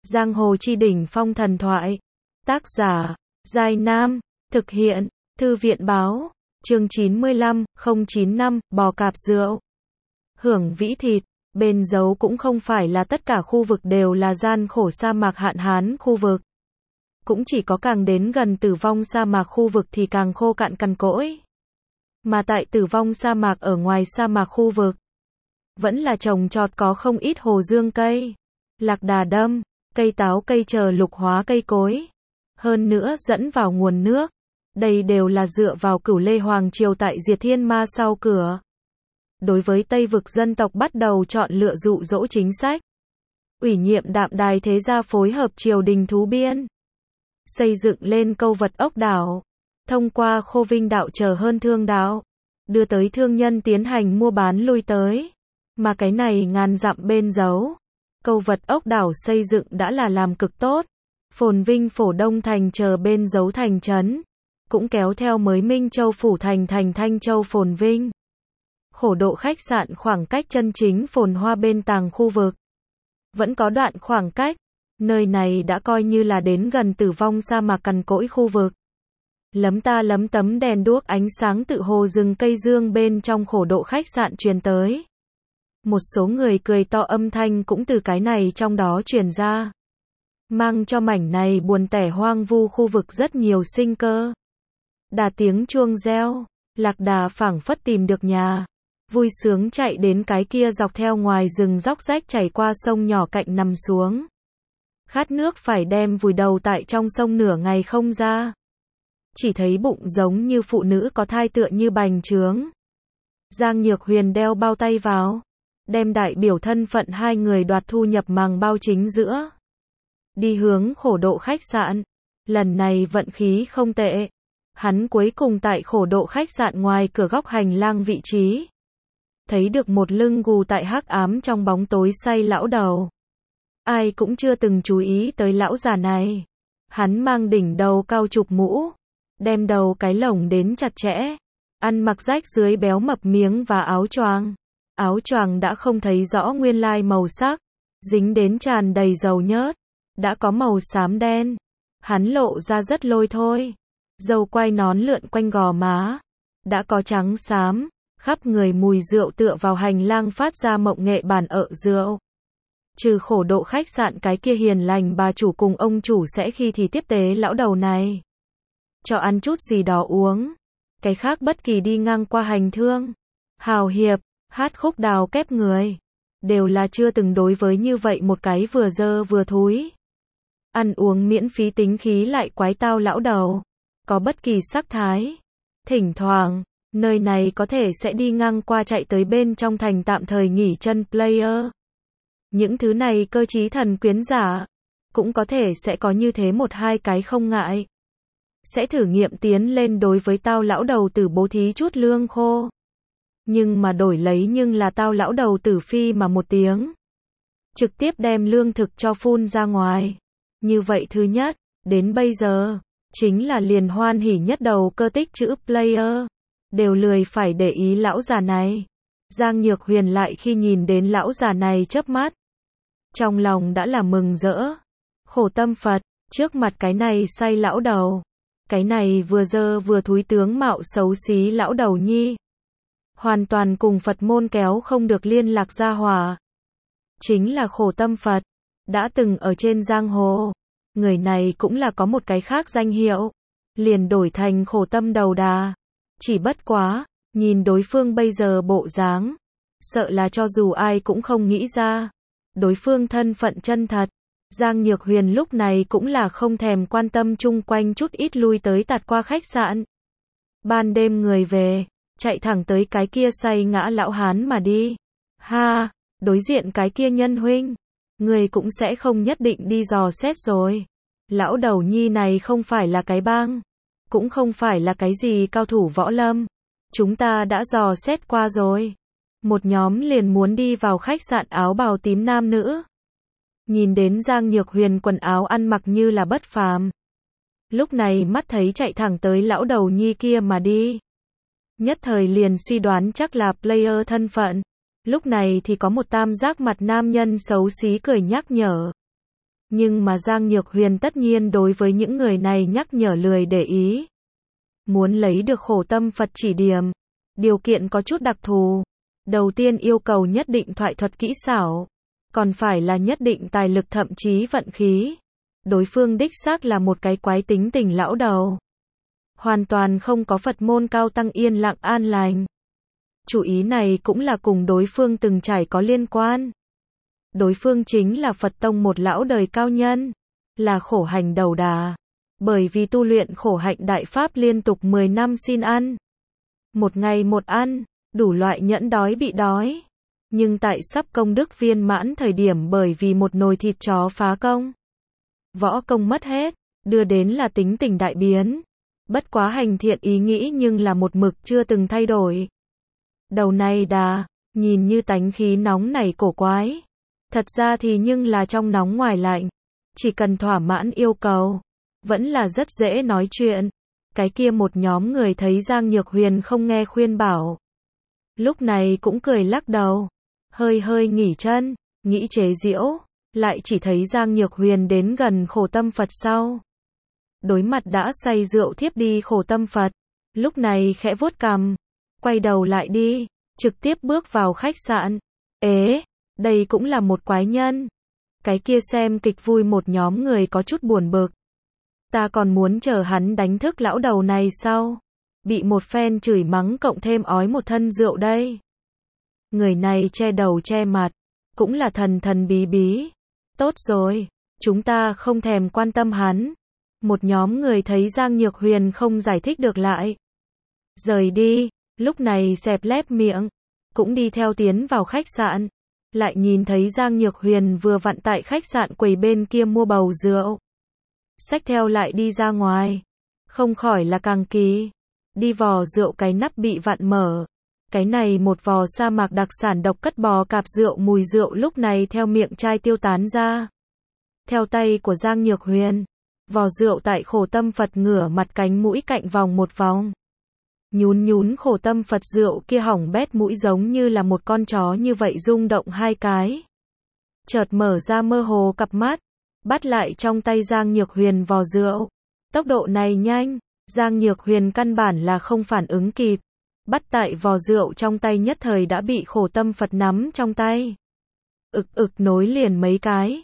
Giang hồ chi đỉnh phong thần thoại. Tác giả, Giai Nam. Thực hiện, Thư viện báo. Chương 95, 095, bò cạp rượu. Hưởng vĩ thịt. Bên dấu cũng không phải là tất cả khu vực đều là gian khổ sa mạc hạn hán khu vực. Cũng chỉ có càng đến gần tử vong sa mạc khu vực thì càng khô cạn cằn cỗi. Mà tại tử vong sa mạc ở ngoài sa mạc khu vực, vẫn là trồng trọt có không ít hồ dương cây, lạc đà đâm, cây táo cây chờ lục hóa cây cối. Hơn nữa dẫn vào nguồn nước. Đây đều là dựa vào Cửu Lê Hoàng Triều tại diệt thiên ma sau cửa. Đối với Tây vực dân tộc bắt đầu chọn lựa dụ dỗ chính sách. Ủy nhiệm Đạm Đài thế gia phối hợp triều đình thú biên. Xây dựng lên câu vật ốc đảo. Thông qua Khô Vinh đạo chờ hơn thương đạo. Đưa tới thương nhân tiến hành mua bán lui tới. Mà cái này ngàn dặm bên dấu. Câu vật ốc đảo xây dựng đã là làm cực tốt. Phồn Vinh Phổ Đông thành chờ bên dấu thành trấn. Cũng kéo theo mới Minh Châu Phủ thành Thanh Châu Phồn Vinh. Khổ độ khách sạn khoảng cách chân chính phồn hoa bên tàng khu vực. Vẫn có đoạn khoảng cách. Nơi này đã coi như là đến gần tử vong sa mạc cằn cỗi khu vực. Lấm ta lấm tấm đèn đuốc ánh sáng tự hồ rừng cây dương bên trong khổ độ khách sạn truyền tới. Một số người cười to âm thanh cũng từ cái này trong đó truyền ra. Mang cho mảnh này buồn tẻ hoang vu khu vực rất nhiều sinh cơ. Đà tiếng chuông reo, lạc đà phảng phất tìm được nhà. Vui sướng chạy đến cái kia dọc theo ngoài rừng róc rách chảy qua sông nhỏ cạnh nằm xuống. Khát nước phải đem vùi đầu tại trong sông nửa ngày không ra. Chỉ thấy bụng giống như phụ nữ có thai tựa như bành trướng. Giang Nhược Huyền đeo bao tay vào. Đem đại biểu thân phận hai người đoạt thu nhập màng bao chính giữa. Đi hướng khổ độ khách sạn. Lần này vận khí không tệ. Hắn cuối cùng tại khổ độ khách sạn ngoài cửa góc hành lang vị trí. Thấy được một lưng gù tại hắc ám trong bóng tối say lão đầu. Ai cũng chưa từng chú ý tới lão già này. Hắn mang đỉnh đầu cao chụp mũ. Đem đầu cái lồng đến chặt chẽ. Ăn mặc rách dưới béo mập miếng và áo choàng. Áo choàng đã không thấy rõ nguyên lai màu sắc. Dính đến tràn đầy dầu nhớt. Đã có màu xám đen. Hắn lộ ra rất lôi thôi. Dâu quai nón lượn quanh gò má. Đã có trắng xám. Khắp người mùi rượu tựa vào hành lang phát ra mộng nghệ bàn ợ rượu. Trừ khổ độ khách sạn cái kia hiền lành bà chủ cùng ông chủ sẽ khi thì tiếp tế lão đầu này. Cho ăn chút gì đó uống. Cái khác bất kỳ đi ngang qua hành thương. Hào hiệp, hát khúc đào kép người. Đều là chưa từng đối với như vậy một cái vừa dơ vừa thúi. Ăn uống miễn phí tính khí lại quái tao lão đầu. Có bất kỳ sắc thái. Thỉnh thoảng, nơi này có thể sẽ đi ngang qua chạy tới bên trong thành tạm thời nghỉ chân player. Những thứ này cơ trí thần quyến giả. Cũng có thể sẽ có như thế một hai cái không ngại. Sẽ thử nghiệm tiến lên đối với tao lão đầu tử bố thí chút lương khô. Nhưng mà đổi lấy nhưng là tao lão đầu tử phi mà một tiếng. Trực tiếp đem lương thực cho phun ra ngoài. Như vậy thứ nhất, đến bây giờ, chính là liền hoan hỉ nhất đầu cơ tích chữ player. Đều lười phải để ý lão già này. Giang Nhược Huyền lại khi nhìn đến lão già này chớp mắt. Trong lòng đã là mừng rỡ. Khổ tâm Phật, trước mặt cái này say lão đầu. Cái này vừa dơ vừa thúi tướng mạo xấu xí lão đầu nhi. Hoàn toàn cùng Phật môn kéo không được liên lạc ra hòa. Chính là khổ tâm Phật. Đã từng ở trên giang hồ. Người này cũng là có một cái khác danh hiệu. Liền đổi thành khổ tâm đầu đà. Chỉ bất quá, nhìn đối phương bây giờ bộ dáng. Sợ là cho dù ai cũng không nghĩ ra. Đối phương thân phận chân thật. Giang Nhược Huyền lúc này cũng là không thèm quan tâm chung quanh chút ít lui tới tạt qua khách sạn. Ban đêm người về, chạy thẳng tới cái kia say ngã lão hán mà đi. Ha, đối diện cái kia nhân huynh. Người cũng sẽ không nhất định đi dò xét rồi. Lão đầu nhi này không phải là cái bang. Cũng không phải là cái gì cao thủ võ lâm. Chúng ta đã dò xét qua rồi. Một nhóm liền muốn đi vào khách sạn áo bào tím nam nữ. Nhìn đến Giang Nhược Huyền quần áo ăn mặc như là bất phàm. Lúc này mắt thấy chạy thẳng tới lão đầu nhi kia mà đi. Nhất thời liền suy đoán chắc là player thân phận. Lúc này thì có một tam giác mặt nam nhân xấu xí cười nhắc nhở. Nhưng mà Giang Nhược Huyền tất nhiên đối với những người này nhắc nhở lười để ý. Muốn lấy được Khổ Tâm Phật chỉ điểm, điều kiện có chút đặc thù. Đầu tiên yêu cầu nhất định thoại thuật kỹ xảo, còn phải là nhất định tài lực thậm chí vận khí. Đối phương đích xác là một cái quái tính tình lão đầu. Hoàn toàn không có Phật môn cao tăng yên lặng an lành. Chủ ý này cũng là cùng đối phương từng trải có liên quan. Đối phương chính là Phật tông một lão đời cao nhân, là khổ hành đầu đà. Bởi vì tu luyện khổ hạnh đại pháp liên tục 10 năm xin ăn. Một ngày một ăn, đủ loại nhẫn đói bị đói. Nhưng tại sắp công đức viên mãn thời điểm bởi vì một nồi thịt chó phá công. Võ công mất hết, đưa đến là tính tình đại biến. Bất quá hành thiện ý nghĩ nhưng là một mực chưa từng thay đổi. Đầu này đà, nhìn như tánh khí nóng nảy cổ quái. Thật ra thì nhưng là trong nóng ngoài lạnh. Chỉ cần thỏa mãn yêu cầu, vẫn là rất dễ nói chuyện. Cái kia một nhóm người thấy Giang Nhược Huyền không nghe khuyên bảo. Lúc này cũng cười lắc đầu. Hơi hơi nghỉ chân, nghĩ chế giễu. Lại chỉ thấy Giang Nhược Huyền đến gần Khổ Tâm Phật sau. Đối mặt đã say rượu thiếp đi Khổ Tâm Phật. Lúc này khẽ vuốt cằm. Quay đầu lại đi, trực tiếp bước vào khách sạn. Ế, đây cũng là một quái nhân. Cái kia xem kịch vui một nhóm người có chút buồn bực. Ta còn muốn chờ hắn đánh thức lão đầu này sau. Bị một phen chửi mắng cộng thêm ói một thân rượu đây. Người này che đầu che mặt, cũng là thần thần bí bí. Tốt rồi, chúng ta không thèm quan tâm hắn. Một nhóm người thấy Giang Nhược Huyền không giải thích được lại. Rời đi, lúc này xẹp lép miệng, cũng đi theo tiến vào khách sạn. Lại nhìn thấy Giang Nhược Huyền vừa vặn tại khách sạn quầy bên kia mua bầu rượu. Xách theo lại đi ra ngoài. Không khỏi là càng kỳ. Đi vò rượu cái nắp bị vặn mở. Cái này một vò sa mạc đặc sản độc cất bò cạp rượu mùi rượu lúc này theo miệng chai tiêu tán ra. Theo tay của Giang Nhược Huyền, vò rượu tại Khổ Tâm Phật ngửa mặt cánh mũi cạnh vòng một vòng. Nhún nhún Khổ Tâm Phật rượu kia hỏng bét mũi giống như là một con chó như vậy rung động hai cái. Chợt mở ra mơ hồ cặp mắt, bắt lại trong tay Giang Nhược Huyền vò rượu. Tốc độ này nhanh, Giang Nhược Huyền căn bản là không phản ứng kịp. Bắt tại vò rượu trong tay nhất thời đã bị Khổ Tâm Phật nắm trong tay. Nối liền mấy cái.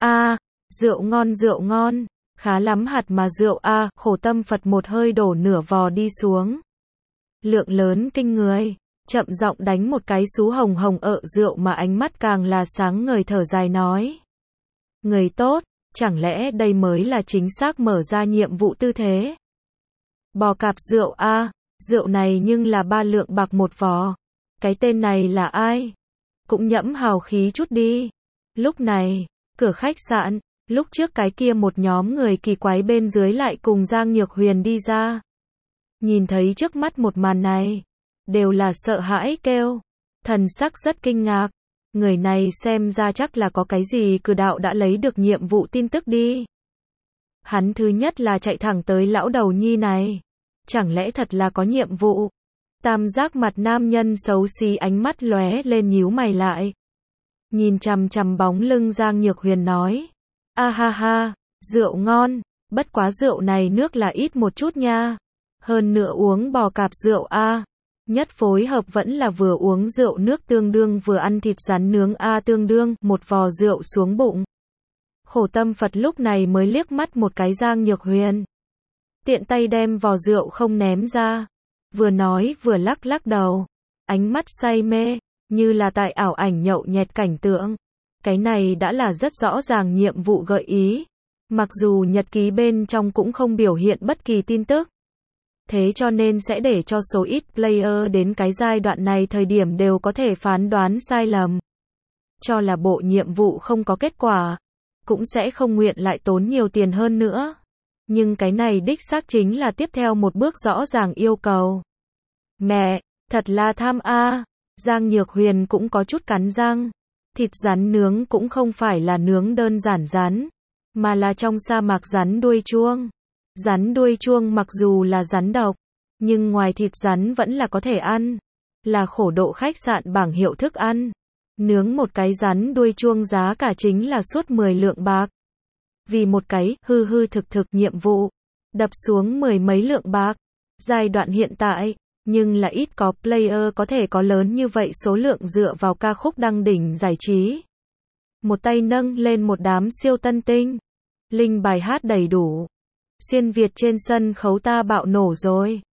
Rượu ngon, khá lắm hạt mà rượu Khổ Tâm Phật một hơi đổ nửa vò đi xuống. Lượng lớn kinh người, chậm giọng đánh một cái sú hồng hồng rượu mà ánh mắt càng là sáng ngời thở dài nói. Người tốt, chẳng lẽ đây mới là chính xác mở ra nhiệm vụ tư thế? Bò cạp rượu rượu này nhưng là 3 lượng bạc một vò. Cái tên này là ai? Cũng nhẫm hào khí chút đi. Lúc này, cửa khách sạn, lúc trước cái kia một nhóm người kỳ quái bên dưới lại cùng Giang Nhược Huyền đi ra. Nhìn thấy trước mắt một màn này, đều là sợ hãi kêu. Thần sắc rất kinh ngạc. Người này xem ra chắc là có cái gì cử đạo đã lấy được nhiệm vụ tin tức đi. Hắn thứ nhất là chạy thẳng tới lão đầu nhi này. Chẳng lẽ thật là có nhiệm vụ? Tam giác mặt nam nhân xấu xí ánh mắt lóe lên nhíu mày lại. Nhìn chằm chằm bóng lưng Giang Nhược Huyền nói. Rượu ngon, bất quá rượu này nước là ít một chút nha. Hơn nữa uống bò cạp rượu nhất phối hợp vẫn là vừa uống rượu nước tương đương vừa ăn thịt rắn nướng tương đương một vò rượu xuống bụng. Khổ Tâm Phật lúc này mới liếc mắt một cái Giang Nhược Huyền. Tiện tay đem vò rượu không ném ra. Vừa nói vừa lắc lắc đầu. Ánh mắt say mê, như là tại ảo ảnh nhậu nhẹt cảnh tượng. Cái này đã là rất rõ ràng nhiệm vụ gợi ý. Mặc dù nhật ký bên trong cũng không biểu hiện bất kỳ tin tức. Thế cho nên sẽ để cho số ít player đến cái giai đoạn này thời điểm đều có thể phán đoán sai lầm. Cho là bộ nhiệm vụ không có kết quả. Cũng sẽ không nguyện lại tốn nhiều tiền hơn nữa. Nhưng cái này đích xác chính là tiếp theo một bước rõ ràng yêu cầu. Mẹ, thật là tham Giang Nhược Huyền cũng có chút cắn răng. Thịt rắn nướng cũng không phải là nướng đơn giản rắn, mà là trong sa mạc rắn đuôi chuông. Rắn đuôi chuông mặc dù là rắn độc, nhưng ngoài thịt rắn vẫn là có thể ăn. Là khổ độ khách sạn bảng hiệu thức ăn. Nướng một cái rắn đuôi chuông giá cả chính là suốt 10 lượng bạc. vì một cái hư hư thực thực nhiệm vụ, đập xuống 10 mấy lượng bạc. Giai đoạn hiện tại, nhưng là ít có player có thể có lớn như vậy số lượng dựa vào ca khúc đăng đỉnh giải trí. Một tay nâng lên một đám siêu tân tinh. Linh bài hát đầy đủ. Xuyên Việt trên sân khấu ta bạo nổ rồi.